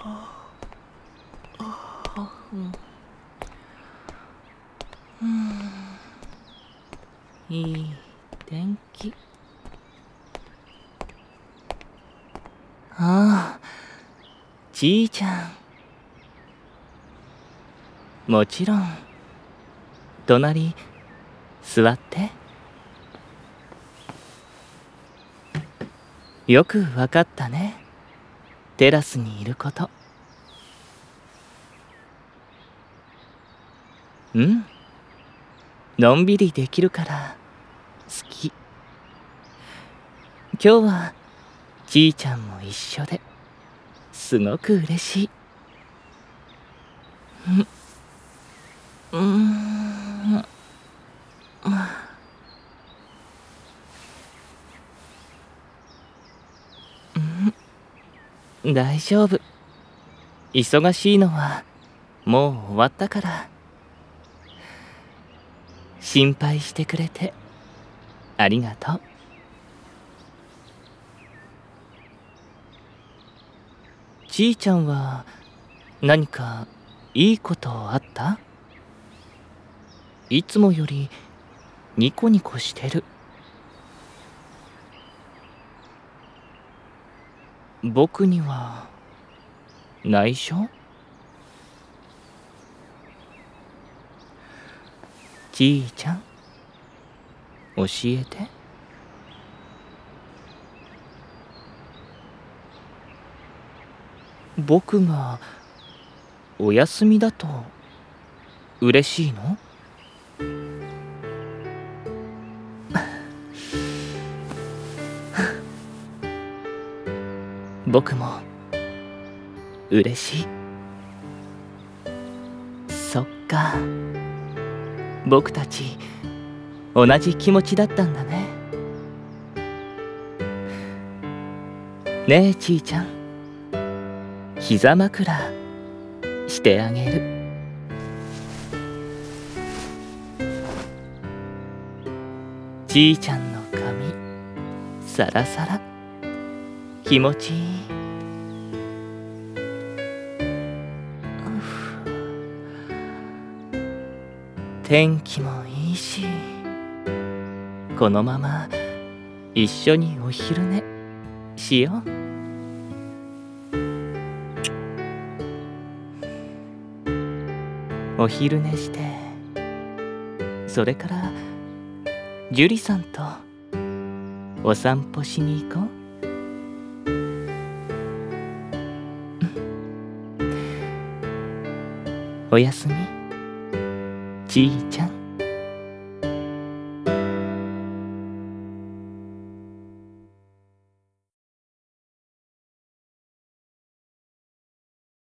いい天気。ああ、じいちゃん。もちろん。隣座って。よくわかったね。テラスにいること。うん。のんびりできるから好き。今日はじいちゃんも一緒ですごく嬉しい。大丈夫。忙しいのはもう終わったから。心配してくれてありがとう。じいちゃんは何かいいことあった？いつもよりニコニコしてる。僕には内緒？じいちゃん、教えて。僕がお休みだと嬉しいの？僕も嬉しい。そっか、僕たち同じ気持ちだったんだね。ねえちいちゃん、膝枕してあげる。じいちゃんの髪サラサラ、気持ちいい。天気もいいし、このまま一緒にお昼寝しよう。お昼寝して、それから樹里さんとお散歩しに行こう。おやすみ、じいちゃん。